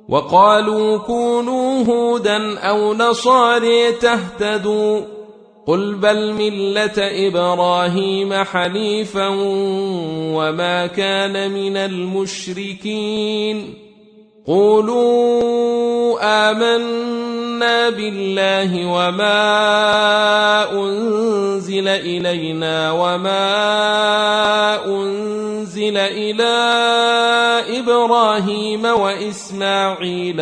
وقالوا كونوا هودا أو نصارى تهتدوا قل بل ملة إبراهيم حنيفا وما كان من المشركين قولوا آمنا بالله وما أنزل إلينا وما أنزل إلى إبراهيم وإسماعيل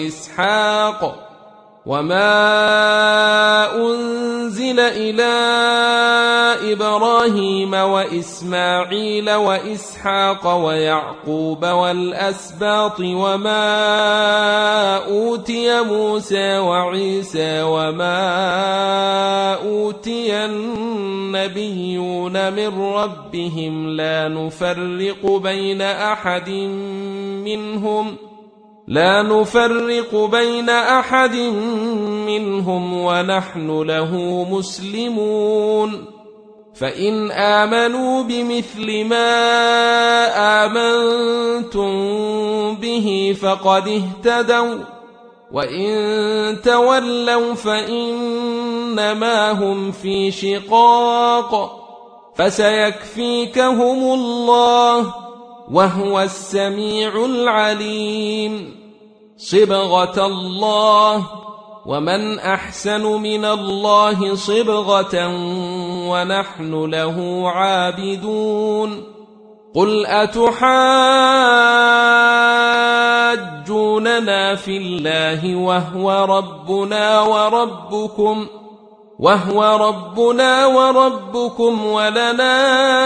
وإسحاق ويعقوب والأسباط وما أوتي موسى وعيسى وما أوتي النبيون من ربهم لا نفرق بين أحد منهم ونحن له مسلمون فإن آمنوا بمثل ما آمنتم به فقد اهتدوا وإن تولوا فإنما هم في شقاق فسيكفيكهم الله وهو السميع العليم صبغة الله ومن أحسن من الله صبغة ونحن له عابدون قل أتحاجوننا في الله وهو ربنا وربكم ولنا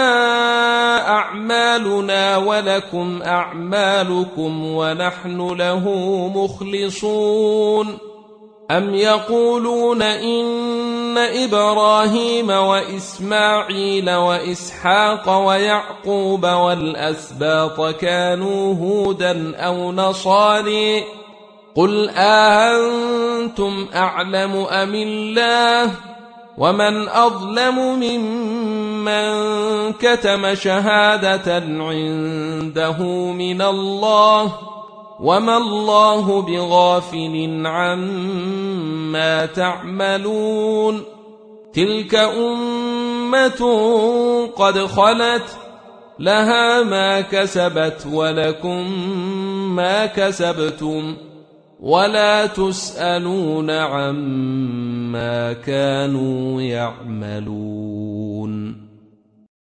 أعمالنا ولكم أعمالكم ونحن له مخلصون أم يقولون إن إبراهيم وإسماعيل وإسحاق ويعقوب والأسباط كانوا هودا أو نصارى قل أأنتم أعلم أم الله ومن أظلم ممن كتم شهادة عنده من الله وما الله بغافل عما تعملون تلك أمة قد خلت لها ما كسبت ولكم ما كسبتم ولا تسألون عما كانوا يعملون